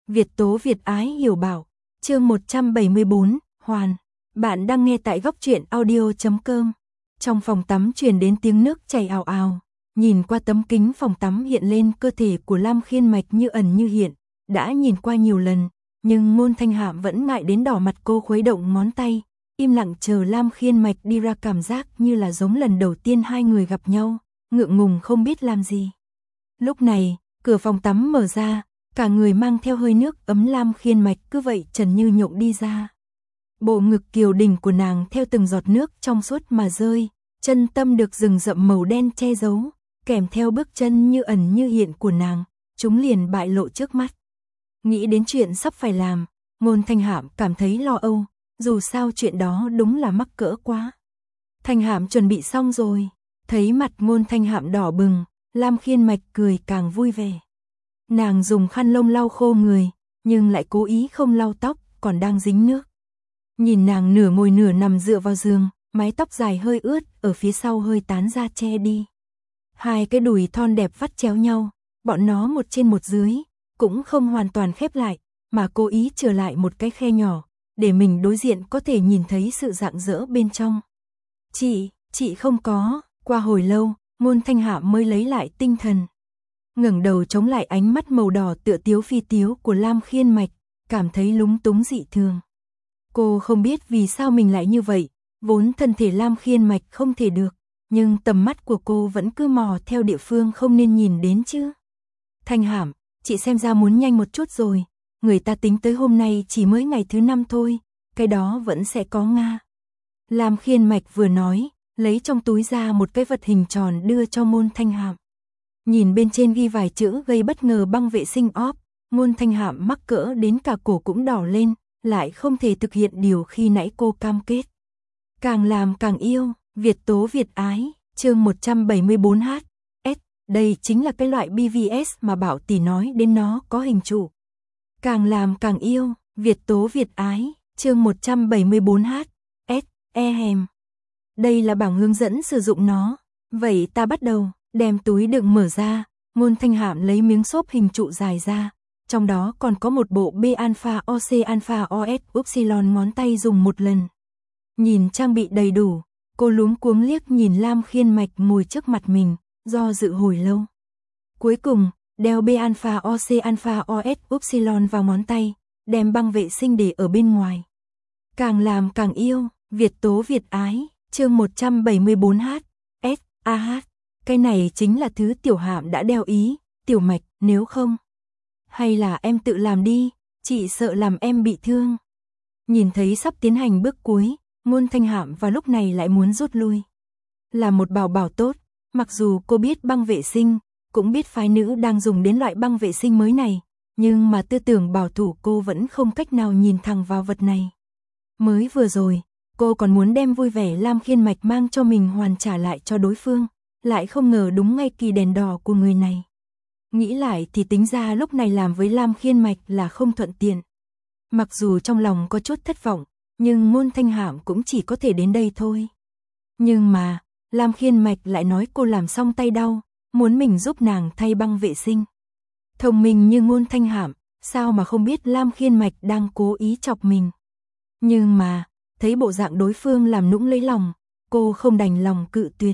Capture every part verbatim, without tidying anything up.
Việt tố Việt ái hiểu bảo. Chương một trăm bảy mươi bốn, Hoàn. Bạn đang nghe tại góc truyện audio chấm com. Trong phòng tắm truyền đến tiếng nước chảy ào ào. Nhìn qua tấm kính phòng tắm hiện lên cơ thể của Lam Khiên Mạch như ẩn như hiện. Đã nhìn qua nhiều lần, nhưng Ngôn Thanh Hạm vẫn ngại đến đỏ mặt. Cô khuấy động ngón tay, im lặng chờ Lam Khiên Mạch đi ra, cảm giác như là giống lần đầu tiên hai người gặp nhau, ngượng ngùng không biết làm gì. Lúc này, cửa phòng tắm mở ra, cả người mang theo hơi nước ấm Lam Khiên Mạch cứ vậy trần như nhộng đi ra. Bộ ngực kiều đỉnh của nàng theo từng giọt nước trong suốt mà rơi, chân tâm được rừng rậm màu đen che giấu, kèm theo bước chân như ẩn như hiện của nàng, chúng liền bại lộ trước mắt. Nghĩ đến chuyện sắp phải làm, Ngôn Thanh Hạm cảm thấy lo âu, dù sao chuyện đó đúng là mắc cỡ quá. Thanh Hạm chuẩn bị xong rồi, thấy mặt Ngôn Thanh Hạm đỏ bừng, Lam Khiên Mạch cười càng vui vẻ. Nàng dùng khăn lông lau khô người, nhưng lại cố ý không lau tóc, còn đang dính nước. Nhìn nàng nửa ngồi nửa nằm dựa vào giường, mái tóc dài hơi ướt, ở phía sau hơi tán ra che đi. Hai cái đùi thon đẹp vắt chéo nhau, bọn nó một trên một dưới, cũng không hoàn toàn khép lại, mà cố ý trở lại một cái khe nhỏ, để mình đối diện có thể nhìn thấy sự rạng rỡ bên trong. Chị, chị không có, qua hồi lâu, Ngôn Thanh Hạm mới lấy lại tinh thần. Ngẩng đầu chống lại ánh mắt màu đỏ tựa tiếu phi tiếu của Lam Khiên Mạch, cảm thấy lúng túng dị thường. Cô không biết vì sao mình lại như vậy, vốn thân thể Lam Khiên Mạch không thể được, nhưng tầm mắt của cô vẫn cứ mò theo địa phương không nên nhìn đến chứ. Thanh Hạm, chị xem ra muốn nhanh một chút rồi, người ta tính tới hôm nay chỉ mới ngày thứ năm thôi, cái đó vẫn sẽ có Nga. Lam Khiên Mạch vừa nói, lấy trong túi ra một cái vật hình tròn đưa cho Ngôn Thanh Hạm. Nhìn bên trên ghi vài chữ gây bất ngờ: băng vệ sinh óp. Ngôn Thanh Hạm mắc cỡ đến cả cổ cũng đỏ lên, lại không thể thực hiện điều khi nãy cô cam kết. Càng làm càng yêu, Việt tố Việt ái, chương một trăm bảy mươi bốn H S, đây chính là cái loại bê vê ét mà Bảo tỷ nói đến, nó có hình trụ. Càng làm càng yêu, Việt tố Việt ái, chương một trăm bảy mươi bốn H S, e hèm. Đây là bảng hướng dẫn sử dụng nó, vậy ta bắt đầu. Đem túi đựng mở ra, Ngôn Thanh Hạm lấy miếng xốp hình trụ dài ra, trong đó còn có một bộ B alpha O C alpha O S upsilon, ngón tay dùng một lần. Nhìn trang bị đầy đủ, cô luống cuống liếc nhìn Lam Khiên Mạch ngồi trước mặt mình, do dự hồi lâu. Cuối cùng, đeo B alpha O C alpha O S upsilon vào ngón tay, đem băng vệ sinh để ở bên ngoài. Càng làm càng yêu, Việt tố Việt ái, chương một trăm bảy mươi bốn H S A H. Cái này chính là thứ Tiểu Hạm đã đeo ý, Tiểu Mạch, nếu không, hay là em tự làm đi, chị sợ làm em bị thương. Nhìn thấy sắp tiến hành bước cuối, Ngôn Thanh Hạm vào lúc này lại muốn rút lui. Là một bảo bảo tốt, mặc dù cô biết băng vệ sinh, cũng biết phái nữ đang dùng đến loại băng vệ sinh mới này, nhưng mà tư tưởng bảo thủ cô vẫn không cách nào nhìn thẳng vào vật này. Mới vừa rồi, cô còn muốn đem vui vẻ Lam Khiên Mạch mang cho mình hoàn trả lại cho đối phương, lại không ngờ đúng ngay kỳ đèn đỏ của người này. Nghĩ lại thì tính ra lúc này làm với Lam Khiên Mạch là không thuận tiện. Mặc dù trong lòng có chút thất vọng, nhưng Ngôn Thanh Hạm cũng chỉ có thể đến đây thôi. Nhưng mà, Lam Khiên Mạch lại nói cô làm xong tay đau, muốn mình giúp nàng thay băng vệ sinh. Thông minh như Ngôn Thanh Hạm, sao mà không biết Lam Khiên Mạch đang cố ý chọc mình. Nhưng mà, thấy bộ dạng đối phương làm nũng lấy lòng, cô không đành lòng cự tuyệt.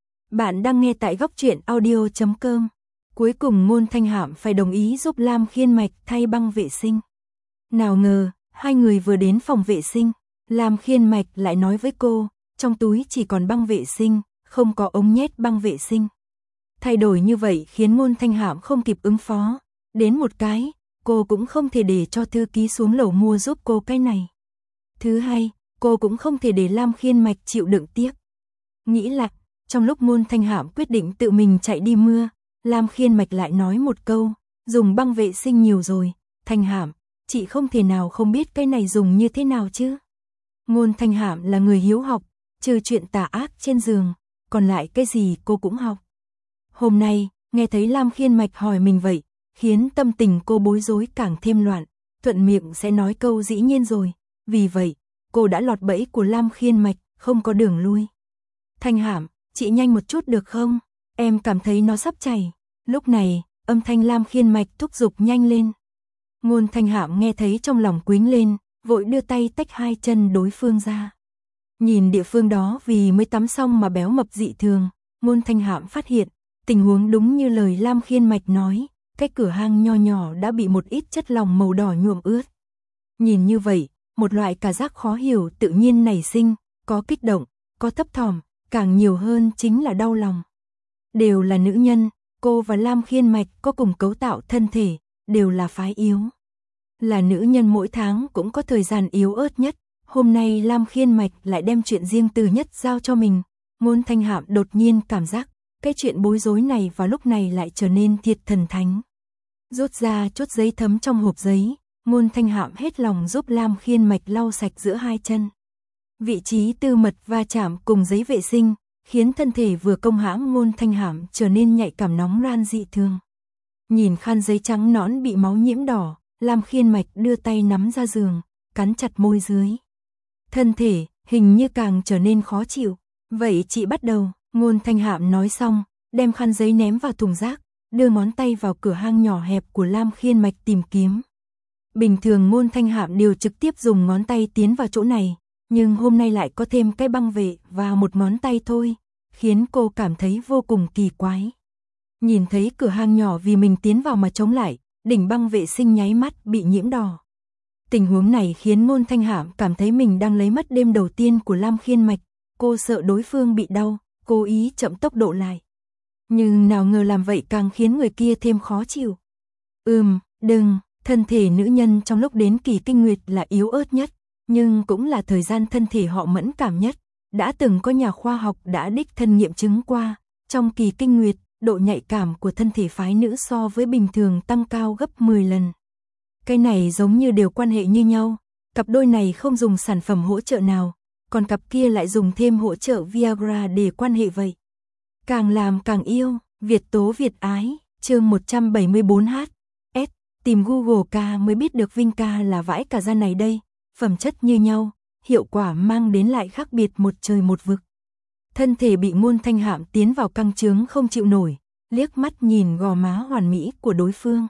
Bạn đang nghe tại góc truyện audio chấm com. Cuối cùng Ngôn Thanh Hạm phải đồng ý giúp Lam Khiên Mạch thay băng vệ sinh. Nào ngờ, hai người vừa đến phòng vệ sinh, Lam Khiên Mạch lại nói với cô, trong túi chỉ còn băng vệ sinh, không có ống nhét băng vệ sinh. Thay đổi như vậy khiến Ngôn Thanh Hạm không kịp ứng phó. Đến một cái, cô cũng không thể để cho thư ký xuống lầu mua giúp cô cái này. Thứ hai, cô cũng không thể để Lam Khiên Mạch chịu đựng tiếc. Nghĩ lại, trong lúc Ngôn Thanh Hạm quyết định tự mình chạy đi mưa, Lam Khiên Mạch lại nói một câu, dùng băng vệ sinh nhiều rồi, Thanh Hạm, chị không thể nào không biết cái này dùng như thế nào chứ. Ngôn Thanh Hạm là người hiếu học, trừ chuyện tà ác trên giường, còn lại cái gì cô cũng học. Hôm nay, nghe thấy Lam Khiên Mạch hỏi mình vậy, khiến tâm tình cô bối rối càng thêm loạn, thuận miệng sẽ nói câu dĩ nhiên rồi, vì vậy, cô đã lọt bẫy của Lam Khiên Mạch, không có đường lui. Thanh Hạm, chị nhanh một chút được không? Em cảm thấy nó sắp chảy. Lúc này, âm thanh Lam Khiên Mạch thúc giục nhanh lên. Ngôn Thanh Hạm nghe thấy trong lòng quính lên, vội đưa tay tách hai chân đối phương ra. Nhìn địa phương đó vì mới tắm xong mà béo mập dị thường, Ngôn Thanh Hạm phát hiện, tình huống đúng như lời Lam Khiên Mạch nói, cái cửa hang nho nhỏ đã bị một ít chất lỏng màu đỏ nhuộm ướt. Nhìn như vậy, một loại cảm giác khó hiểu tự nhiên nảy sinh, có kích động, có thấp thỏm, càng nhiều hơn chính là đau lòng. Đều là nữ nhân, cô và Lam Khiên Mạch có cùng cấu tạo thân thể, đều là phái yếu. Là nữ nhân mỗi tháng cũng có thời gian yếu ớt nhất, hôm nay Lam Khiên Mạch lại đem chuyện riêng tư nhất giao cho mình. Ngôn Thanh Hạm đột nhiên cảm giác, cái chuyện bối rối này vào lúc này lại trở nên thiệt thần thánh. Rút ra chốt giấy thấm trong hộp giấy, Ngôn Thanh Hạm hết lòng giúp Lam Khiên Mạch lau sạch giữa hai chân. Vị trí tư mật va chạm cùng giấy vệ sinh, khiến thân thể vừa công hãm Ngôn Thanh Hạm trở nên nhạy cảm nóng ran dị thường. Nhìn khăn giấy trắng nõn bị máu nhiễm đỏ, Lam Khiên Mạch đưa tay nắm ra giường, cắn chặt môi dưới. Thân thể, hình như càng trở nên khó chịu. Vậy chị bắt đầu, Ngôn Thanh Hạm nói xong, đem khăn giấy ném vào thùng rác, đưa ngón tay vào cửa hang nhỏ hẹp của Lam Khiên Mạch tìm kiếm. Bình thường Ngôn Thanh Hạm đều trực tiếp dùng ngón tay tiến vào chỗ này, nhưng hôm nay lại có thêm cái băng vệ và một ngón tay thôi, khiến cô cảm thấy vô cùng kỳ quái. Nhìn thấy cửa hang nhỏ vì mình tiến vào mà chống lại, đỉnh băng vệ sinh nháy mắt bị nhiễm đỏ. Tình huống này khiến Ngôn Thanh Hạm cảm thấy mình đang lấy mất đêm đầu tiên của Lam Khiên Mạch, cô sợ đối phương bị đau, cố ý chậm tốc độ lại. Nhưng nào ngờ làm vậy càng khiến người kia thêm khó chịu. Ừm, đừng, thân thể nữ nhân trong lúc đến kỳ kinh nguyệt là yếu ớt nhất, nhưng cũng là thời gian thân thể họ mẫn cảm nhất. Đã từng có nhà khoa học đã đích thân nghiệm chứng qua, trong kỳ kinh nguyệt, độ nhạy cảm của thân thể phái nữ so với bình thường tăng cao gấp mười lần. Cái này giống như đều quan hệ như nhau, cặp đôi này không dùng sản phẩm hỗ trợ nào, còn cặp kia lại dùng thêm hỗ trợ Viagra để quan hệ vậy. Càng làm càng yêu, Việt tố Việt ái, chương một trăm bảy mươi bốn H, S, tìm Google ca mới biết được Vinh ca là vãi cả ra này đây, phẩm chất như nhau, hiệu quả mang đến lại khác biệt một trời một vực. Thân thể bị Ngôn Thanh Hạm tiến vào căng trướng không chịu nổi, liếc mắt nhìn gò má hoàn mỹ của đối phương.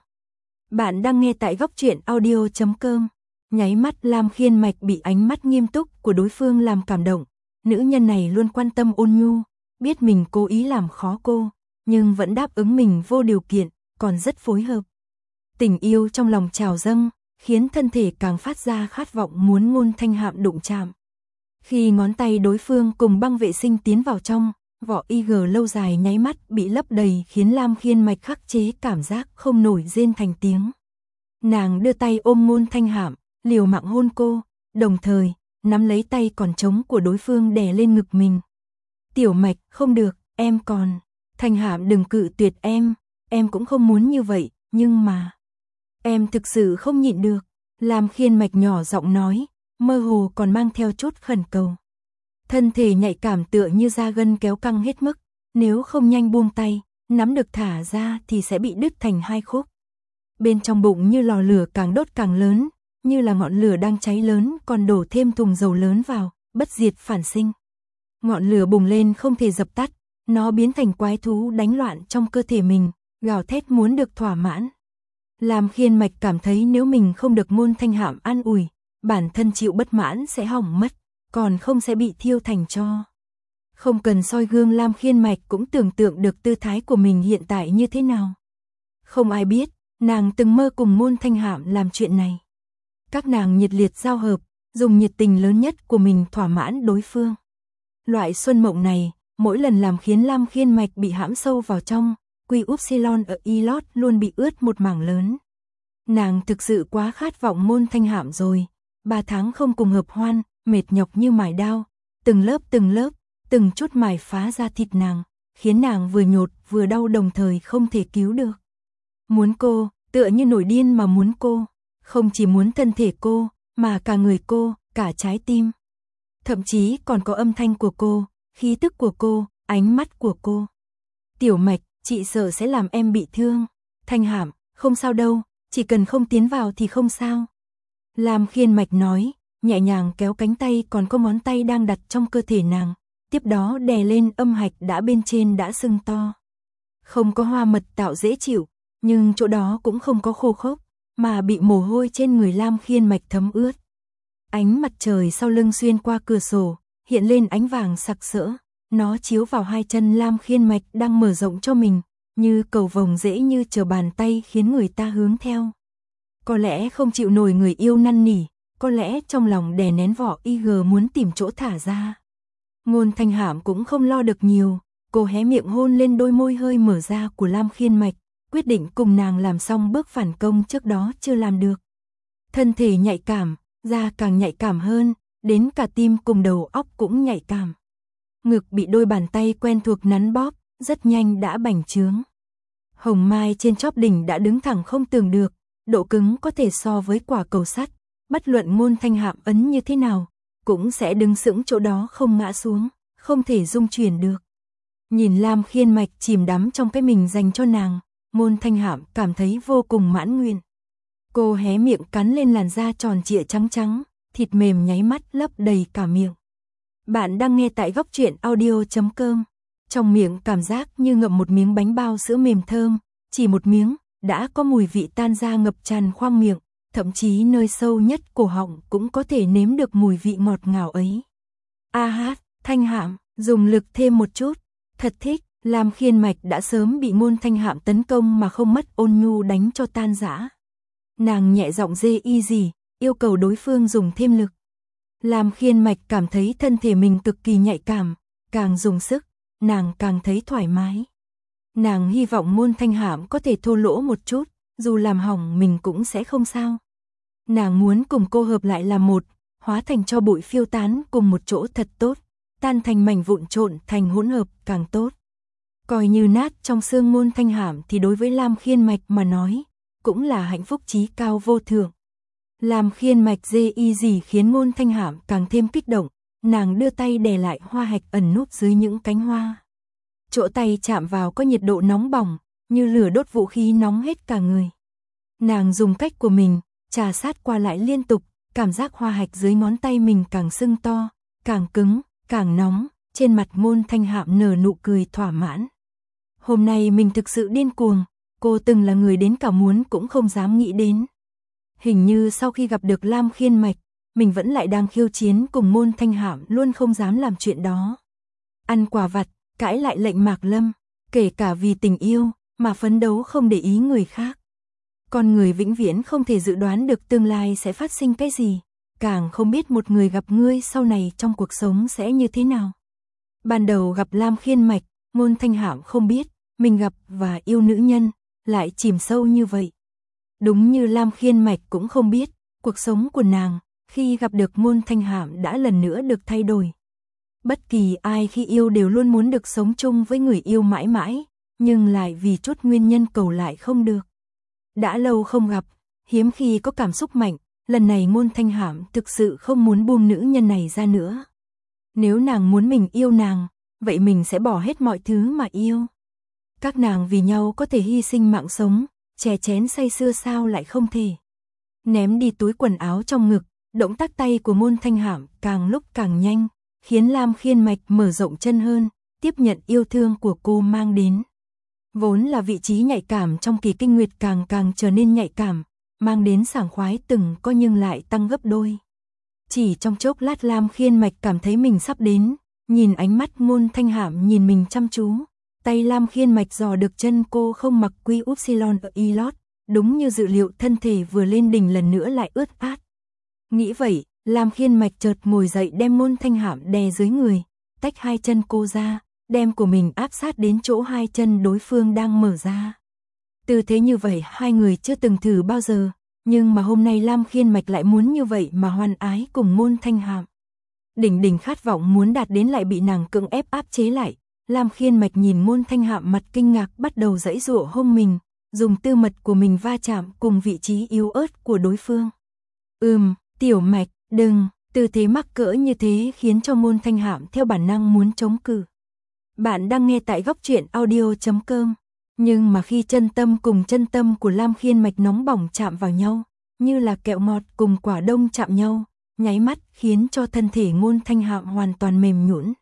Bạn đang nghe tại góc truyện audio chấm com. Nháy mắt Lam Khiên Mạch bị ánh mắt nghiêm túc của đối phương làm cảm động. Nữ nhân này luôn quan tâm ôn nhu, biết mình cố ý làm khó cô, nhưng vẫn đáp ứng mình vô điều kiện, còn rất phối hợp. Tình yêu trong lòng trào dâng, khiến thân thể càng phát ra khát vọng muốn Ngôn Thanh Hạm đụng chạm. Khi ngón tay đối phương cùng băng vệ sinh tiến vào trong, vỏ i giê lâu dài nháy mắt bị lấp đầy khiến Lam Khiên Mạch khắc chế cảm giác không nổi rên thành tiếng. Nàng đưa tay ôm Ngôn Thanh Hạm, liều mạng hôn cô, đồng thời nắm lấy tay còn trống của đối phương đè lên ngực mình. Tiểu Mạch, không được, em còn. Thanh Hạm đừng cự tuyệt em, em cũng không muốn như vậy, nhưng mà em thực sự không nhịn được. Lam Khiên Mạch nhỏ giọng nói, mơ hồ còn mang theo chút khẩn cầu. Thân thể nhạy cảm tựa như da gân kéo căng hết mức, nếu không nhanh buông tay, nắm được thả ra thì sẽ bị đứt thành hai khúc. Bên trong bụng như lò lửa càng đốt càng lớn, như là ngọn lửa đang cháy lớn còn đổ thêm thùng dầu lớn vào, bất diệt phản sinh. Ngọn lửa bùng lên không thể dập tắt, nó biến thành quái thú đánh loạn trong cơ thể mình, gào thét muốn được thỏa mãn. Lam Khiên Mạch cảm thấy nếu mình không được Ngôn Thanh Hạm an ủi, bản thân chịu bất mãn sẽ hỏng mất, còn không sẽ bị thiêu thành tro. Không cần soi gương, Lam Khiên Mạch cũng tưởng tượng được tư thái của mình hiện tại như thế nào. Không ai biết, nàng từng mơ cùng Ngôn Thanh Hạm làm chuyện này. Các nàng nhiệt liệt giao hợp, dùng nhiệt tình lớn nhất của mình thỏa mãn đối phương. Loại xuân mộng này, mỗi lần làm khiến Lam Khiên Mạch bị hãm sâu vào trong, quy upsilon ở Ilot luôn bị ướt một mảng lớn. Nàng thực sự quá khát vọng Ngôn Thanh Hạm rồi, ba tháng không cùng hợp hoan, mệt nhọc như mài đao, từng lớp từng lớp, từng chút mài phá ra thịt nàng, khiến nàng vừa nhột vừa đau đồng thời không thể cứu được. Muốn cô, tựa như nổi điên mà muốn cô, không chỉ muốn thân thể cô, mà cả người cô, cả trái tim. Thậm chí còn có âm thanh của cô, khí tức của cô, ánh mắt của cô. Tiểu Mạch, chị sợ sẽ làm em bị thương. Thanh Hạm, không sao đâu, chỉ cần không tiến vào thì không sao. Lam Khiên Mạch nói, nhẹ nhàng kéo cánh tay còn có ngón tay đang đặt trong cơ thể nàng, tiếp đó đè lên âm hạch đã bên trên đã sưng to. Không có hoa mật tạo dễ chịu, nhưng chỗ đó cũng không có khô khốc, mà bị mồ hôi trên người Lam Khiên Mạch thấm ướt. Ánh mặt trời sau lưng xuyên qua cửa sổ, hiện lên ánh vàng sặc sỡ, nó chiếu vào hai chân Lam Khiên Mạch đang mở rộng cho mình, như cầu vồng dễ như trở bàn tay khiến người ta hướng theo. Có lẽ không chịu nổi người yêu năn nỉ, có lẽ trong lòng đè nén vỏ i giê muốn tìm chỗ thả ra. Ngôn Thanh Hạm cũng không lo được nhiều, cô hé miệng hôn lên đôi môi hơi mở ra của Lam Khiên Mạch, quyết định cùng nàng làm xong bước phản công trước đó chưa làm được. Thân thể nhạy cảm, da càng nhạy cảm hơn, đến cả tim cùng đầu óc cũng nhạy cảm. Ngực bị đôi bàn tay quen thuộc nắn bóp, rất nhanh đã bành trướng. Hồng mai trên chóp đỉnh đã đứng thẳng không tưởng được, độ cứng có thể so với quả cầu sắt, bất luận Ngôn Thanh Hạm ấn như thế nào, cũng sẽ đứng sững chỗ đó không ngã xuống, không thể rung chuyển được. Nhìn Lam Khiên Mạch chìm đắm trong cái mình dành cho nàng, Ngôn Thanh Hạm cảm thấy vô cùng mãn nguyện. Cô hé miệng cắn lên làn da tròn trịa trắng trắng, thịt mềm nháy mắt lấp đầy cả miệng. Bạn đang nghe tại góc truyện audio chấm com. Trong miệng cảm giác như ngậm một miếng bánh bao sữa mềm thơm, chỉ một miếng, đã có mùi vị tan ra ngập tràn khoang miệng, thậm chí nơi sâu nhất cổ họng cũng có thể nếm được mùi vị ngọt ngào ấy. A hát, Thanh Hạm, dùng lực thêm một chút, thật thích. Lam Khiên Mạch đã sớm bị Ngôn Thanh Hạm tấn công mà không mất ôn nhu đánh cho tan rã. Nàng nhẹ giọng dê y gì, yêu cầu đối phương dùng thêm lực. Lam Khiên Mạch cảm thấy thân thể mình cực kỳ nhạy cảm, càng dùng sức, nàng càng thấy thoải mái. Nàng hy vọng Ngôn Thanh Hạm có thể thô lỗ một chút, dù làm hỏng mình cũng sẽ không sao. Nàng muốn cùng cô hợp lại là một, hóa thành cho bụi phiêu tán cùng một chỗ thật tốt, tan thành mảnh vụn trộn thành hỗn hợp càng tốt. Coi như nát trong xương Ngôn Thanh Hạm thì đối với Lam Khiên Mạch mà nói, cũng là hạnh phúc chí cao vô thượng. Lam Khiên Mạch dê y gì khiến Ngôn Thanh Hạm càng thêm kích động, nàng đưa tay đè lại hoa hạch ẩn núp dưới những cánh hoa. Chỗ tay chạm vào có nhiệt độ nóng bỏng, như lửa đốt vũ khí nóng hết cả người. Nàng dùng cách của mình, trà sát qua lại liên tục, cảm giác hoa hạch dưới ngón tay mình càng sưng to, càng cứng, càng nóng, trên mặt Ngôn Thanh Hạm nở nụ cười thỏa mãn. Hôm nay mình thực sự điên cuồng, cô từng là người đến cả muốn cũng không dám nghĩ đến. Hình như sau khi gặp được Lam Khiên Mạch, mình vẫn lại đang khiêu chiến cùng Ngôn Thanh Hạm luôn không dám làm chuyện đó. Ăn quả vặt, cãi lại lệnh Mạc Lâm, kể cả vì tình yêu, mà phấn đấu không để ý người khác. Con người vĩnh viễn không thể dự đoán được tương lai sẽ phát sinh cái gì, càng không biết một người gặp ngươi sau này trong cuộc sống sẽ như thế nào. Ban đầu gặp Lam Khiên Mạch, Ngôn Thanh Hạm không biết, mình gặp và yêu nữ nhân, lại chìm sâu như vậy. Đúng như Lam Khiên Mạch cũng không biết, cuộc sống của nàng, khi gặp được Ngôn Thanh Hạm đã lần nữa được thay đổi. Bất kỳ ai khi yêu đều luôn muốn được sống chung với người yêu mãi mãi, nhưng lại vì chút nguyên nhân cầu lại không được. Đã lâu không gặp, hiếm khi có cảm xúc mạnh, lần này Ngôn Thanh Hạm thực sự không muốn buông nữ nhân này ra nữa. Nếu nàng muốn mình yêu nàng, vậy mình sẽ bỏ hết mọi thứ mà yêu. Các nàng vì nhau có thể hy sinh mạng sống, chè chén say sưa sao lại không thể. Ném đi túi quần áo trong ngực, động tác tay của Ngôn Thanh Hạm càng lúc càng nhanh, khiến Lam Khiên Mạch mở rộng chân hơn, tiếp nhận yêu thương của cô mang đến. Vốn là vị trí nhạy cảm trong kỳ kinh nguyệt càng càng trở nên nhạy cảm, mang đến sảng khoái từng có nhưng lại tăng gấp đôi. Chỉ trong chốc lát Lam Khiên Mạch cảm thấy mình sắp đến, nhìn ánh mắt Ngôn Thanh Hạm nhìn mình chăm chú, tay Lam Khiên Mạch dò được chân cô không mặc quy upsilon ở y lót, đúng như dự liệu thân thể vừa lên đỉnh lần nữa lại ướt át. Nghĩ vậy, Lam Khiên Mạch chợt ngồi dậy đem Ngôn Thanh Hạm đè dưới người, tách hai chân cô ra, đem của mình áp sát đến chỗ hai chân đối phương đang mở ra. Tư thế như vậy hai người chưa từng thử bao giờ, nhưng mà hôm nay Lam Khiên Mạch lại muốn như vậy mà hoan ái cùng Ngôn Thanh Hạm. Đỉnh đỉnh khát vọng muốn đạt đến lại bị nàng cưỡng ép áp chế lại. Lam Khiên Mạch nhìn Ngôn Thanh Hạm mặt kinh ngạc bắt đầu giãy giụa hông mình, dùng tư mật của mình va chạm cùng vị trí yếu ớt của đối phương. Ừm, Tiểu Mạch, đừng, tư thế mắc cỡ như thế khiến cho Ngôn Thanh Hạm theo bản năng muốn chống cự. Bạn đang nghe tại góc truyện audio chấm com. Nhưng mà khi chân tâm cùng chân tâm của Lam Khiên Mạch nóng bỏng chạm vào nhau, như là kẹo ngọt cùng quả đông chạm nhau, nháy mắt khiến cho thân thể Ngôn Thanh Hạm hoàn toàn mềm nhũn.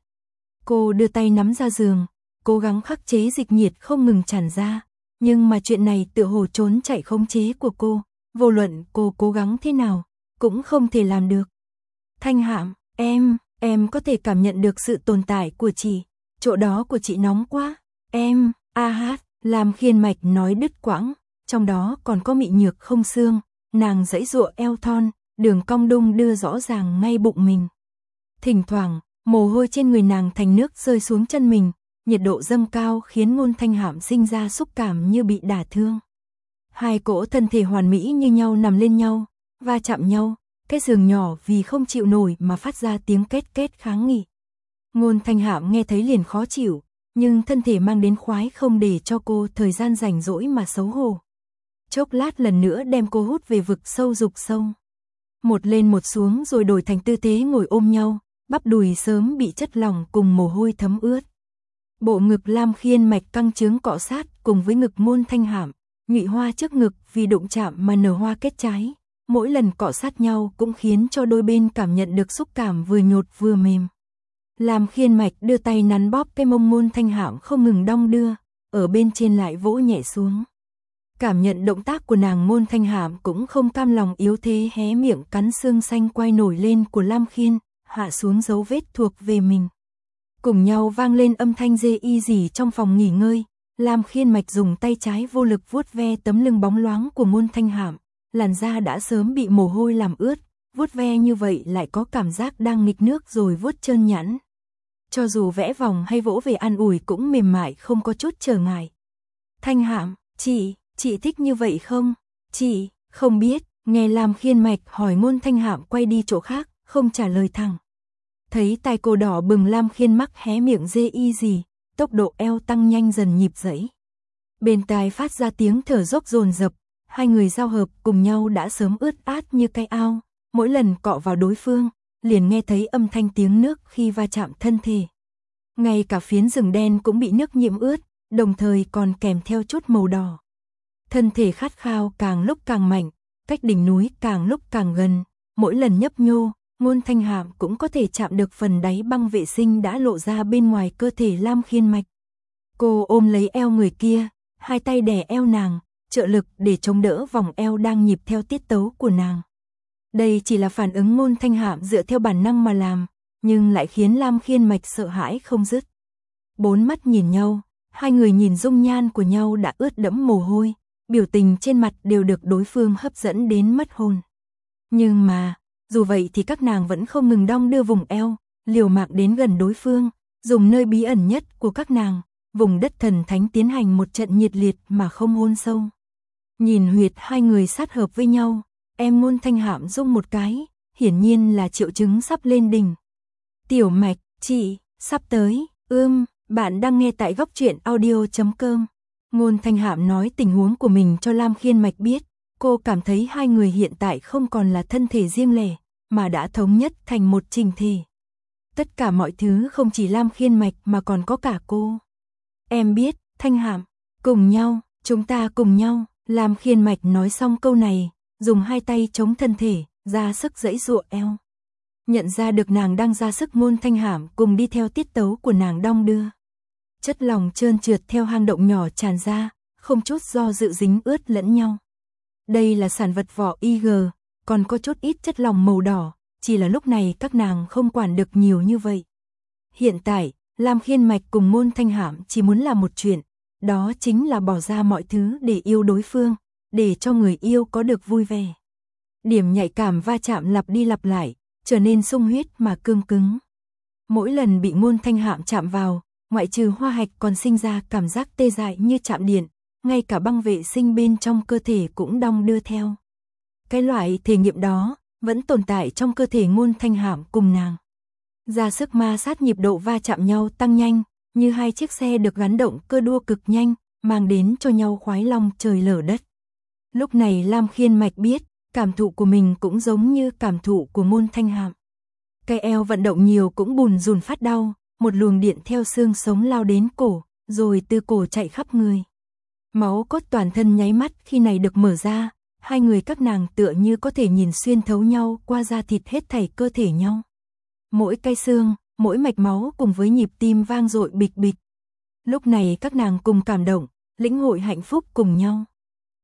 Cô đưa tay nắm ra giường, cố gắng khắc chế dịch nhiệt không ngừng tràn ra, nhưng mà chuyện này tựa hồ trốn chạy khống chế của cô, vô luận cô cố gắng thế nào, cũng không thể làm được. Thanh Hạm, em, em có thể cảm nhận được sự tồn tại của chị, chỗ đó của chị nóng quá, em, a hát, Lam Khiên Mạch nói đứt quãng, trong đó còn có mị nhược không xương, nàng giãy giụa eo thon, đường cong đung đưa rõ ràng ngay bụng mình. Thỉnh thoảng, mồ hôi trên người nàng thành nước rơi xuống chân mình, nhiệt độ dâng cao khiến Ngôn Thanh Hạm sinh ra xúc cảm như bị đả thương. Hai cỗ thân thể hoàn mỹ như nhau nằm lên nhau, va chạm nhau, cái giường nhỏ vì không chịu nổi mà phát ra tiếng két két kháng nghị. Ngôn Thanh Hạm nghe thấy liền khó chịu, nhưng thân thể mang đến khoái không để cho cô thời gian rảnh rỗi mà xấu hổ. Chốc lát lần nữa đem cô hút về vực sâu dục sâu. Một lên một xuống rồi đổi thành tư thế ngồi ôm nhau, bắp đùi sớm bị chất lỏng cùng mồ hôi thấm ướt. Bộ ngực Lam Khiên Mạch căng trướng cọ sát cùng với ngực Ngôn Thanh Hạm, nhụy hoa trước ngực vì đụng chạm mà nở hoa kết trái, mỗi lần cọ sát nhau cũng khiến cho đôi bên cảm nhận được xúc cảm vừa nhột vừa mềm. Lam Khiên Mạch đưa tay nắn bóp cái mông Ngôn Thanh Hạm không ngừng đong đưa, ở bên trên lại vỗ nhẹ xuống. Cảm nhận động tác của nàng, Ngôn Thanh Hạm cũng không cam lòng yếu thế hé miệng cắn xương xanh quay nổi lên của Lam Khiên, hạ xuống dấu vết thuộc về mình. Cùng nhau vang lên âm thanh dê y dì trong phòng nghỉ ngơi, Lam Khiên Mạch dùng tay trái vô lực vuốt ve tấm lưng bóng loáng của Ngôn Thanh Hạm, làn da đã sớm bị mồ hôi làm ướt, vuốt ve như vậy lại có cảm giác đang nghịch nước rồi vuốt trơn nhẵn. Cho dù vẽ vòng hay vỗ về an ủi cũng mềm mại không có chút trở ngại. Thanh Hạm, chị, chị thích như vậy không? Chị, không biết, nghe Lam Khiên Mạch hỏi Ngôn Thanh Hạm quay đi chỗ khác, không trả lời thẳng. Thấy tai cô đỏ bừng, Lam Khiên mắc hé miệng dê y gì, tốc độ eo tăng nhanh dần nhịp dẫy. Bên tai phát ra tiếng thở dốc dồn dập, hai người giao hợp cùng nhau đã sớm ướt át như cái ao, mỗi lần cọ vào đối phương, liền nghe thấy âm thanh tiếng nước khi va chạm thân thể. Ngay cả phiến rừng đen cũng bị nước nhiễm ướt, đồng thời còn kèm theo chút màu đỏ. Thân thể khát khao càng lúc càng mạnh, cách đỉnh núi càng lúc càng gần, mỗi lần nhấp nhô, Ngôn Thanh Hạm cũng có thể chạm được phần đáy băng vệ sinh đã lộ ra bên ngoài cơ thể Lam Khiên Mạch. Cô ôm lấy eo người kia, hai tay đè eo nàng, trợ lực để chống đỡ vòng eo đang nhịp theo tiết tấu của nàng. Đây chỉ là phản ứng Ngôn Thanh Hạm dựa theo bản năng mà làm, nhưng lại khiến Lam Khiên Mạch sợ hãi không dứt. Bốn mắt nhìn nhau, hai người nhìn dung nhan của nhau đã ướt đẫm mồ hôi, biểu tình trên mặt đều được đối phương hấp dẫn đến mất hồn. Nhưng mà, dù vậy thì các nàng vẫn không ngừng đong đưa vùng eo, liều mạng đến gần đối phương, dùng nơi bí ẩn nhất của các nàng, vùng đất thần thánh tiến hành một trận nhiệt liệt mà không hôn sâu. Nhìn huyệt hai người sát hợp với nhau, em Ngôn Thanh Hạm rung một cái, hiển nhiên là triệu chứng sắp lên đỉnh. Tiểu Mạch, chị, sắp tới, ưm, bạn đang nghe tại góc truyện audio chấm com. Ngôn Thanh Hạm nói tình huống của mình cho Lam Khiên Mạch biết, cô cảm thấy hai người hiện tại không còn là thân thể riêng lẻ, mà đã thống nhất thành một trình thể. Tất cả mọi thứ không chỉ Lam Khiên Mạch mà còn có cả cô. Em biết, Thanh Hạm, cùng nhau, chúng ta cùng nhau. Lam Khiên Mạch nói xong câu này, dùng hai tay chống thân thể, ra sức giãy giụa eo. Nhận ra được nàng đang ra sức, Ngôn Thanh Hạm cùng đi theo tiết tấu của nàng đong đưa. Chất lỏng trơn trượt theo hang động nhỏ tràn ra, không chút do dự dính ướt lẫn nhau. Đây là sản vật vỏ i giê, còn có chút ít chất lỏng màu đỏ, chỉ là lúc này các nàng không quản được nhiều như vậy. Hiện tại, Lam Khiên Mạch cùng Ngôn Thanh Hạm chỉ muốn làm một chuyện, đó chính là bỏ ra mọi thứ để yêu đối phương, để cho người yêu có được vui vẻ. Điểm nhạy cảm va chạm lặp đi lặp lại, trở nên sung huyết mà cương cứng. Mỗi lần bị Ngôn Thanh Hạm chạm vào, ngoại trừ hoa hạch còn sinh ra cảm giác tê dại như chạm điện, ngay cả băng vệ sinh bên trong cơ thể cũng đong đưa theo. Cái loại thể nghiệm đó vẫn tồn tại trong cơ thể Ngôn Thanh Hạm cùng nàng. Ra sức ma sát, nhịp độ va chạm nhau tăng nhanh, như hai chiếc xe được gắn động cơ đua cực nhanh, mang đến cho nhau khoái long trời lở đất. Lúc này Lam Khiên Mạch biết, cảm thụ của mình cũng giống như cảm thụ của Ngôn Thanh Hạm. Cái eo vận động nhiều cũng bùn rùn phát đau, một luồng điện theo xương sống lao đến cổ, rồi từ cổ chạy khắp người. Máu cốt toàn thân nháy mắt khi này được mở ra, hai người các nàng tựa như có thể nhìn xuyên thấu nhau qua da thịt hết thảy cơ thể nhau. Mỗi cái xương, mỗi mạch máu cùng với nhịp tim vang dội bịch bịch. Lúc này các nàng cùng cảm động, lĩnh hội hạnh phúc cùng nhau.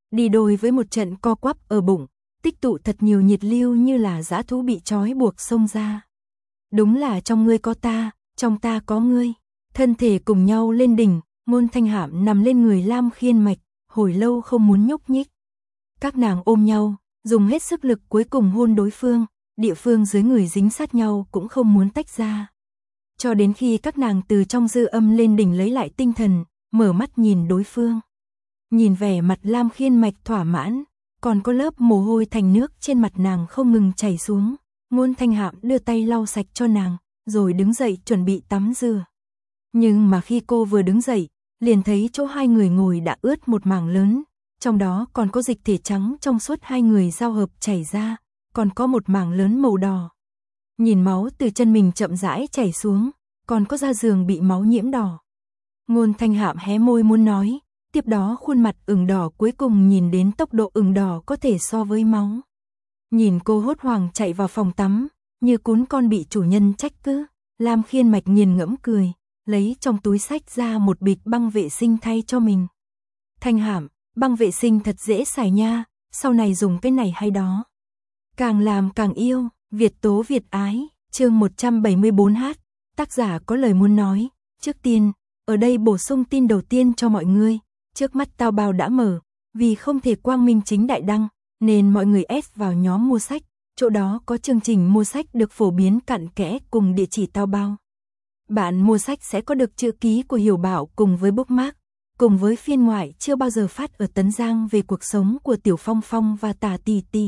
đi đôi với một trận co quắp ở bụng, tích tụ thật nhiều nhiệt lưu như là dã thú bị trói buộc xông ra. Đúng là trong ngươi có ta, trong ta có ngươi. Thân thể cùng nhau lên đỉnh, Ngôn Thanh Hạm nằm lên người Lam Khiên Mạch, hồi lâu không muốn nhúc nhích. Các nàng ôm nhau, dùng hết sức lực cuối cùng hôn đối phương, địa phương dưới người dính sát nhau cũng không muốn tách ra. Cho đến khi các nàng từ trong dư âm lên đỉnh lấy lại tinh thần, mở mắt nhìn đối phương. Nhìn vẻ mặt Lam Khiên Mạch thỏa mãn, còn có lớp mồ hôi thành nước trên mặt nàng không ngừng chảy xuống. Ngôn Thanh Hạm đưa tay lau sạch cho nàng, rồi đứng dậy chuẩn bị tắm rửa. Nhưng mà khi cô vừa đứng dậy, liền thấy chỗ hai người ngồi đã ướt một mảng lớn, trong đó còn có dịch thể trắng trong suốt hai người giao hợp chảy ra, còn có một mảng lớn màu đỏ. Nhìn máu từ chân mình chậm rãi chảy xuống, còn có da giường bị máu nhiễm đỏ. Ngôn Thanh Hạm hé môi muốn nói, tiếp đó khuôn mặt ửng đỏ cuối cùng nhìn đến tốc độ ửng đỏ có thể so với máu. Nhìn cô hốt hoảng chạy vào phòng tắm, như cún con bị chủ nhân trách cứ, Lam Khiên Mạch nghiền ngẫm cười, lấy trong túi xách ra một bịch băng vệ sinh thay cho mình. Thanh Hạm, băng vệ sinh thật dễ xài nha, sau này dùng cái này hay đó. Càng làm càng yêu, Việt tố Việt ái, chương một trăm bảy mươi bốn hát, tác giả có lời muốn nói. Trước tiên, ở đây bổ sung tin đầu tiên cho mọi người, trước mắt Taobao đã mở, vì không thể quang minh chính đại đăng, nên mọi người add vào nhóm mua sách, chỗ đó có chương trình mua sách được phổ biến cặn kẽ cùng địa chỉ Taobao. Bạn mua sách sẽ có được chữ ký của Hiểu Bảo cùng với bookmark, cùng với phiên ngoại chưa bao giờ phát ở Tấn Giang về cuộc sống của Tiểu Phong Phong và Tà Tì Tì.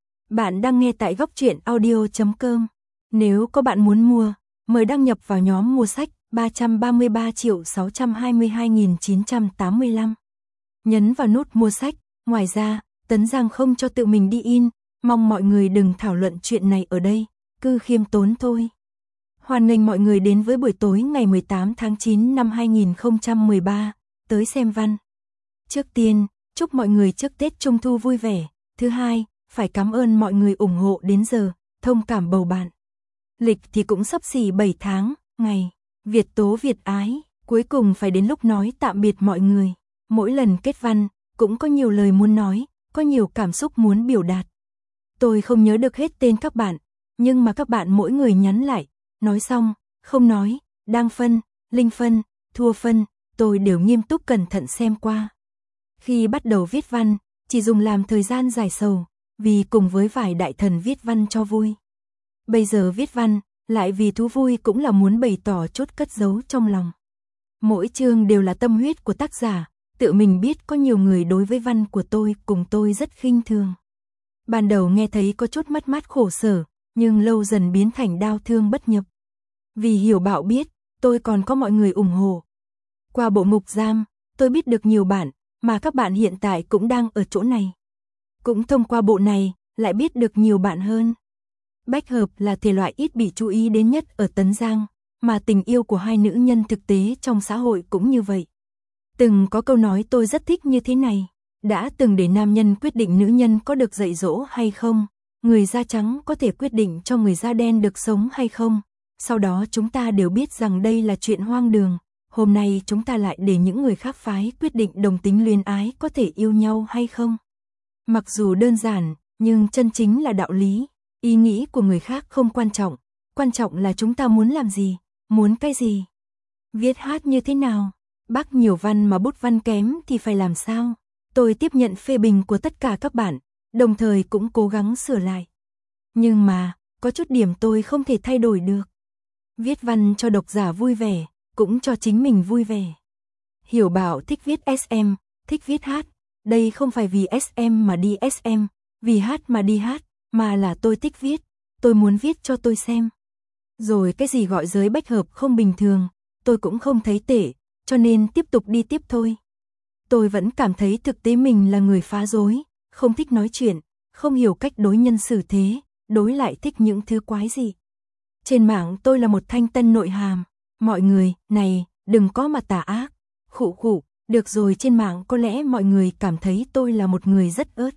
Bạn đang nghe tại góc truyện audio chấm com. Nếu có bạn muốn mua, mời đăng nhập vào nhóm mua sách ba trăm ba mươi ba triệu sáu trăm hai mươi hai nghìn chín trăm tám mươi lăm. Nhấn vào nút mua sách, ngoài ra, Tấn Giang không cho tự mình đi in, mong mọi người đừng thảo luận chuyện này ở đây, cứ khiêm tốn thôi. Hoan nghênh mọi người đến với buổi tối ngày mười tám tháng chín năm hai nghìn không trăm mười ba, tới xem văn. Trước tiên, chúc mọi người trước Tết Trung Thu vui vẻ. Thứ hai, phải cảm ơn mọi người ủng hộ đến giờ, thông cảm bầu bạn. Lịch thì cũng sắp xỉ bảy tháng, ngày, Việt tố Việt ái, cuối cùng phải đến lúc nói tạm biệt mọi người. Mỗi lần kết văn, cũng có nhiều lời muốn nói, có nhiều cảm xúc muốn biểu đạt. Tôi không nhớ được hết tên các bạn, nhưng mà các bạn mỗi người nhắn lại, nói xong, không nói, đang phân, linh phân, thua phân, tôi đều nghiêm túc cẩn thận xem qua. Khi bắt đầu viết văn, chỉ dùng làm thời gian dài sầu, vì cùng với vài đại thần viết văn cho vui. Bây giờ viết văn, lại vì thú vui cũng là muốn bày tỏ chút cất giấu trong lòng. Mỗi chương đều là tâm huyết của tác giả, tự mình biết có nhiều người đối với văn của tôi cùng tôi rất khinh thường. Ban đầu nghe thấy có chút mất mát khổ sở, nhưng lâu dần biến thành đau thương bất nhập. Vì Hiểu Bảo biết, tôi còn có mọi người ủng hộ. Qua bộ ngục giam, tôi biết được nhiều bạn, mà các bạn hiện tại cũng đang ở chỗ này. Cũng thông qua bộ này, lại biết được nhiều bạn hơn. Bách hợp là thể loại ít bị chú ý đến nhất ở Tấn Giang, mà tình yêu của hai nữ nhân thực tế trong xã hội cũng như vậy. Từng có câu nói tôi rất thích như thế này, đã từng để nam nhân quyết định nữ nhân có được dạy dỗ hay không, người da trắng có thể quyết định cho người da đen được sống hay không. Sau đó chúng ta đều biết rằng đây là chuyện hoang đường, hôm nay chúng ta lại để những người khác phái quyết định đồng tính luyến ái có thể yêu nhau hay không. Mặc dù đơn giản, nhưng chân chính là đạo lý, ý nghĩ của người khác không quan trọng, quan trọng là chúng ta muốn làm gì, muốn cái gì. Viết hát như thế nào, bác nhiều văn mà bút văn kém thì phải làm sao. Tôi tiếp nhận phê bình của tất cả các bạn, đồng thời cũng cố gắng sửa lại. Nhưng mà, có chút điểm tôi không thể thay đổi được. Viết văn cho độc giả vui vẻ, cũng cho chính mình vui vẻ. Hiểu Bảo thích viết ét em, thích viết hát. Đây không phải vì ét em mà đi ét em, vì hát mà đi hát, mà là tôi thích viết, tôi muốn viết cho tôi xem. Rồi cái gì gọi giới bách hợp không bình thường, tôi cũng không thấy tệ, cho nên tiếp tục đi tiếp thôi. Tôi vẫn cảm thấy thực tế mình là người phá rối, không thích nói chuyện, không hiểu cách đối nhân xử thế, đối lại thích những thứ quái gì. Trên mạng tôi là một thanh tân nội hàm, mọi người, này, đừng có mà tà ác, khụ khụ, được rồi, trên mạng có lẽ mọi người cảm thấy tôi là một người rất ớt.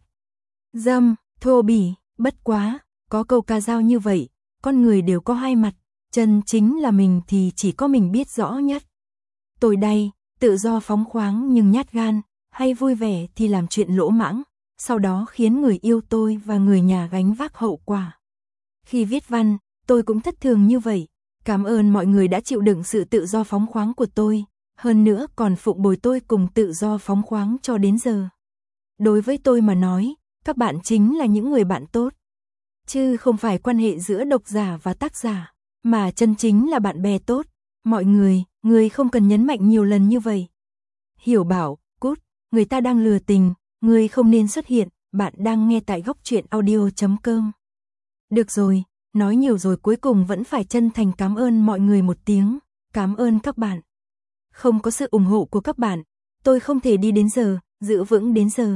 Dâm, thô bỉ, bất quá, có câu ca dao như vậy, con người đều có hai mặt, chân chính là mình thì chỉ có mình biết rõ nhất. Tôi đây, tự do phóng khoáng nhưng nhát gan, hay vui vẻ thì làm chuyện lỗ mãng, sau đó khiến người yêu tôi và người nhà gánh vác hậu quả. Khi viết văn, tôi cũng thất thường như vậy. Cảm ơn mọi người đã chịu đựng sự tự do phóng khoáng của tôi, hơn nữa còn phụng bồi tôi cùng tự do phóng khoáng cho đến giờ. Đối với tôi mà nói, các bạn chính là những người bạn tốt. Chứ không phải quan hệ giữa độc giả và tác giả, mà chân chính là bạn bè tốt. Mọi người, người không cần nhấn mạnh nhiều lần như vậy. Hiểu Bảo, cút, người ta đang lừa tình, người không nên xuất hiện, bạn đang nghe tại góc truyện audio chấm com. Được rồi, nói nhiều rồi, cuối cùng vẫn phải chân thành cảm ơn mọi người một tiếng, cảm ơn các bạn. Không có sự ủng hộ của các bạn, tôi không thể đi đến giờ, giữ vững đến giờ.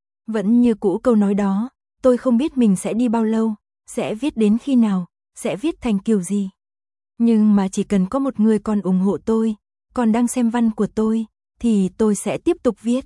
Vẫn như cũ câu nói đó, tôi không biết mình sẽ đi bao lâu, sẽ viết đến khi nào, sẽ viết thành kiểu gì. Nhưng mà chỉ cần có một người còn ủng hộ tôi, còn đang xem văn của tôi, thì tôi sẽ tiếp tục viết.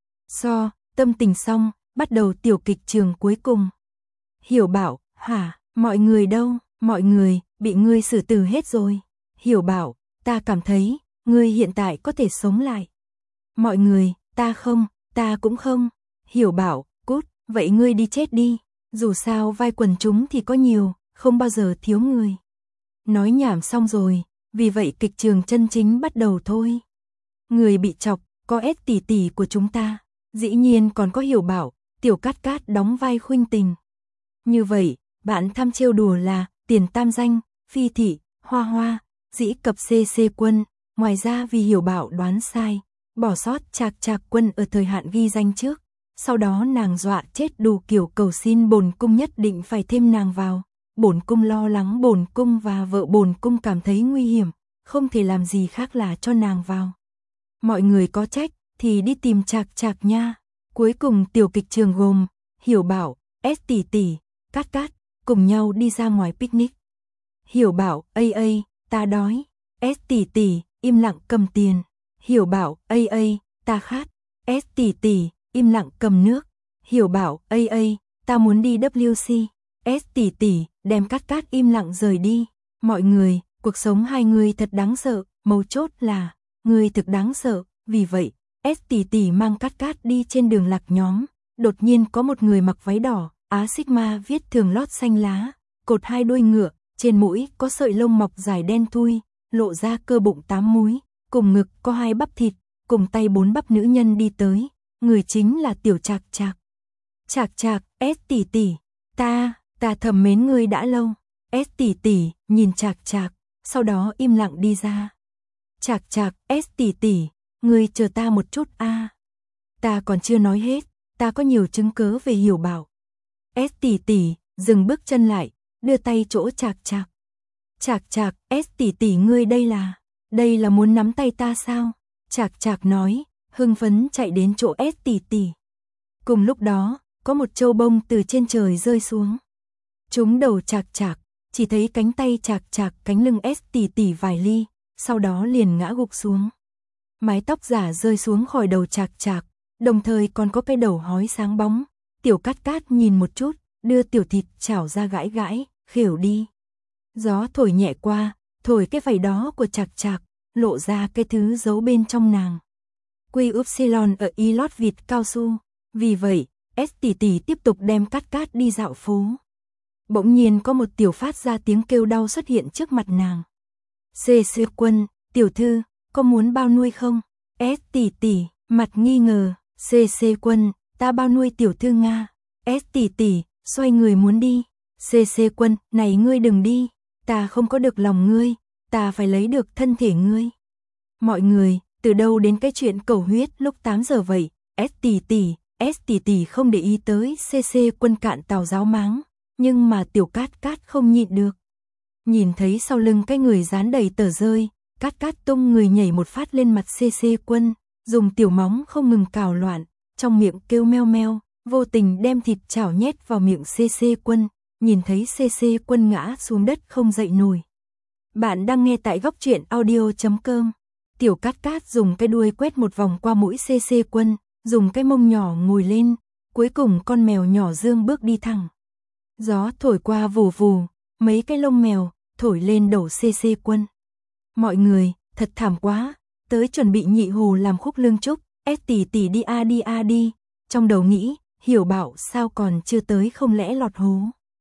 So, tâm tình xong, bắt đầu tiểu kịch trường cuối cùng. Hiểu Bảo, hả, mọi người đâu, mọi người, bị ngươi xử tử hết rồi. Hiểu Bảo, ta cảm thấy, ngươi hiện tại có thể sống lại. Mọi người, ta không, ta cũng không. Hiểu Bảo, cút, vậy ngươi đi chết đi. Dù sao vai quần chúng thì có nhiều, không bao giờ thiếu người. Nói nhảm xong rồi, vì vậy kịch trường chân chính bắt đầu thôi. Người bị chọc, có S tỷ tỷ của chúng ta. Dĩ nhiên còn có Hiểu Bảo, Tiểu Cát Cát đóng vai Khuynh Tình. Như vậy, bạn tham trêu đùa là Tiền Tam Danh, Phi Thị, Hoa Hoa, Dĩ Cập xê xê Quân. Ngoài ra vì Hiểu Bảo đoán sai, bỏ sót Trạc Trạc Quân ở thời hạn ghi danh trước. Sau đó nàng dọa chết đủ kiểu cầu xin bổn cung nhất định phải thêm nàng vào. Bổn cung lo lắng bổn cung và vợ bổn cung cảm thấy nguy hiểm, không thể làm gì khác là cho nàng vào. Mọi người có trách thì đi tìm Trạc Trạc nha. Cuối cùng tiểu kịch trường gồm Hiểu Bảo, S tỷ tỷ, Cát Cát cùng nhau đi ra ngoài picnic. Hiểu Bảo, ây ây, ta đói. S tỷ tỷ im lặng cầm tiền. Hiểu Bảo, ây ây, ta khát. S tỷ tỷ im lặng cầm nước. Hiểu Bảo, ây ây, ta muốn đi W C. S tỷ tỷ đem Cát Cát im lặng rời đi. Mọi người, cuộc sống hai người thật đáng sợ, mấu chốt là người thực đáng sợ, vì vậy S tỷ tỷ mang Cát Cát đi trên đường lạc nhóm, đột nhiên có một người mặc váy đỏ, Á Sigma viết thường lót xanh lá, cột hai đuôi ngựa, trên mũi có sợi lông mọc dài đen thui, lộ ra cơ bụng tám múi, cùng ngực có hai bắp thịt, cùng tay bốn bắp nữ nhân đi tới, người chính là Tiểu Trạc Trạc. Trạc Trạc, S tỷ tỷ, ta, ta thầm mến ngươi đã lâu. S tỷ tỷ nhìn Trạc Trạc, sau đó im lặng đi ra. Trạc Trạc, S tỷ tỷ, ngươi chờ ta một chút a. À. Ta còn chưa nói hết, ta có nhiều chứng cớ về Hiểu Bảo. S tỷ tỷ dừng bước chân lại, đưa tay chỗ Trạc Trạc. Trạc Trạc, S tỷ tỷ ngươi đây là, đây là muốn nắm tay ta sao? Trạc Trạc nói, hưng phấn chạy đến chỗ S tỷ tỷ. Cùng lúc đó, có một châu bông từ trên trời rơi xuống. Trúng đầu Trạc Trạc, chỉ thấy cánh tay Trạc Trạc cánh lưng S tỷ tỷ vài ly, sau đó liền ngã gục xuống. Mái tóc giả rơi xuống khỏi đầu Trạc Trạc, đồng thời còn có cái đầu hói sáng bóng. Tiểu Cát Cát nhìn một chút, đưa tiểu thịt chảo ra gãi gãi, khều đi. Gió thổi nhẹ qua, thổi cái vảy đó của Trạc Trạc, lộ ra cái thứ giấu bên trong nàng. Quy Upsilon ở y lót vịt cao su, vì vậy, S tỷ tỷ tiếp tục đem Cát Cát đi dạo phố. Bỗng nhiên có một tiểu phát ra tiếng kêu đau xuất hiện trước mặt nàng. Xê xê Quân, tiểu thư, có muốn bao nuôi không? S tỷ tỷ, mặt nghi ngờ, Xê xê Quân, ta bao nuôi tiểu thư Nga. S tỷ tỷ, xoay người muốn đi. Xê xê Quân, này ngươi đừng đi, ta không có được lòng ngươi, ta phải lấy được thân thể ngươi. Mọi người, từ đâu đến cái chuyện cầu huyết lúc tám giờ vậy? S tỷ tỷ, S tỷ tỷ không để ý tới Xê xê Quân cạn tàu giáo máng, nhưng mà Tiểu Cát Cát không nhịn được. Nhìn thấy sau lưng cái người dán đầy tờ rơi, Cát Cát tung người nhảy một phát lên mặt Xê xê Quân, dùng tiểu móng không ngừng cào loạn, trong miệng kêu meo meo, vô tình đem thịt chảo nhét vào miệng Xê xê Quân, nhìn thấy Xê xê Quân ngã xuống đất không dậy nổi. Bạn đang nghe tại góc truyện audio chấm com. Tiểu Cát Cát dùng cái đuôi quét một vòng qua mũi Xê xê Quân, dùng cái mông nhỏ ngồi lên, cuối cùng con mèo nhỏ dương bước đi thẳng. Gió thổi qua vù vù, mấy cái lông mèo thổi lên đầu Xê xê Quân. Mọi người, thật thảm quá, tới chuẩn bị nhị hồ làm khúc lương trúc, S tỷ tỷ đi a đi a đi, trong đầu nghĩ, Hiểu Bảo sao còn chưa tới không lẽ lọt hố.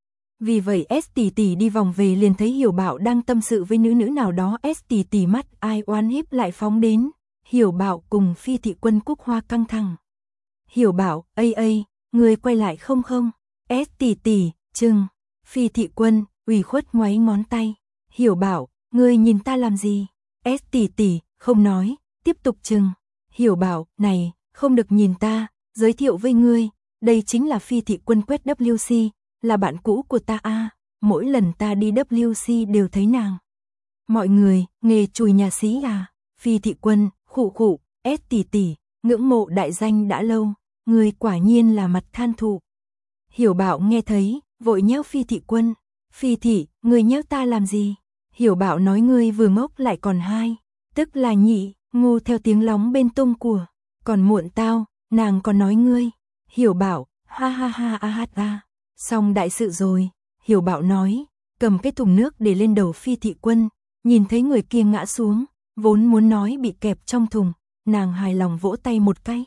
Vì vậy S tỷ tỷ đi vòng về liền thấy Hiểu Bảo đang tâm sự với nữ nữ nào đó. S tỷ tỷ mắt ai oán híp lại phóng đến, Hiểu Bảo cùng Phi Thị Quân Cúc Hoa căng thẳng. Hiểu Bảo, ây ây, người quay lại không không? S tỷ tỷ, chừng. Phi Thị Quân, ủy khuất ngoáy ngón tay. Hiểu Bảo, ngươi nhìn ta làm gì? S tỷ tỷ, không nói, tiếp tục chừng. Hiểu Bảo, này, không được nhìn ta, giới thiệu với ngươi, đây chính là Phi Thị Quân quét W C, là bạn cũ của ta a, à, mỗi lần ta đi W C đều thấy nàng. Mọi người, nghề chùi nhà xí à? Phi Thị Quân, khụ khụ, S tỷ tỷ, ngưỡng mộ đại danh đã lâu, ngươi quả nhiên là mặt than thụ. Hiểu Bảo nghe thấy, vội nhéo Phi Thị Quân. Phi Thị, ngươi nhéo ta làm gì? Hiểu Bảo nói ngươi vừa ngốc lại còn hai, tức là nhị, ngu theo tiếng lóng bên tông của, còn muộn tao, nàng còn nói ngươi. Hiểu Bảo, ha ha ha a hát a, xong đại sự rồi. Hiểu Bảo nói, cầm cái thùng nước để lên đầu Phi Thị Quân, nhìn thấy người kia ngã xuống, vốn muốn nói bị kẹp trong thùng, nàng hài lòng vỗ tay một cái.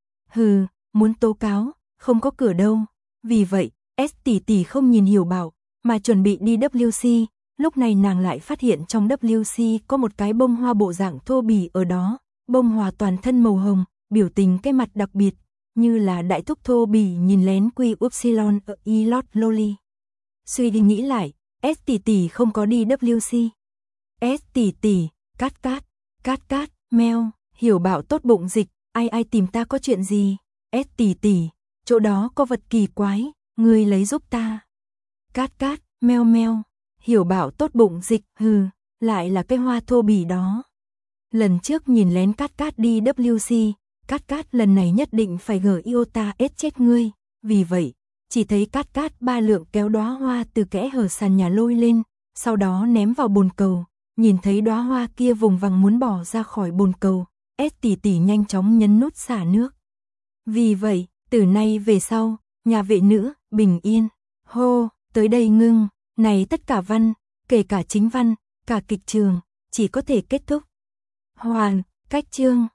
Hừ, muốn tố cáo, không có cửa đâu. Vì vậy, S tỷ tỷ không nhìn Hiểu Bảo, mà chuẩn bị đi W C, lúc này nàng lại phát hiện trong W C có một cái bông hoa bộ dạng thô bỉ ở đó, bông hoa toàn thân màu hồng, biểu tình cái mặt đặc biệt, như là đại thúc thô bỉ nhìn lén quy upsilon ở Elot Loli. Suy đi nghĩ lại, S tỷ tỷ không có đi W C. S tỷ tỷ, cát cát, cát cát, meo, Hiểu Bảo tốt bụng dịch, ai ai tìm ta có chuyện gì? S tỷ tỷ, chỗ đó có vật kỳ quái, ngươi lấy giúp ta. Cát cát, meo meo, Hiểu Bảo tốt bụng dịch, hừ, lại là cái hoa thô bỉ đó. Lần trước nhìn lén cát cát đi W C, cát cát lần này nhất định phải gở iota ết chết ngươi. Vì vậy, chỉ thấy cát cát ba lượng kéo đóa hoa từ kẽ hở sàn nhà lôi lên, sau đó ném vào bồn cầu. Nhìn thấy đóa hoa kia vùng vằng muốn bỏ ra khỏi bồn cầu, S tỷ tỷ nhanh chóng nhấn nút xả nước. Vì vậy, từ nay về sau, nhà vệ nữ, bình yên. Hô, tới đây ngưng, này tất cả văn, kể cả chính văn, cả kịch trường, chỉ có thể kết thúc. Hoàn, cách chương.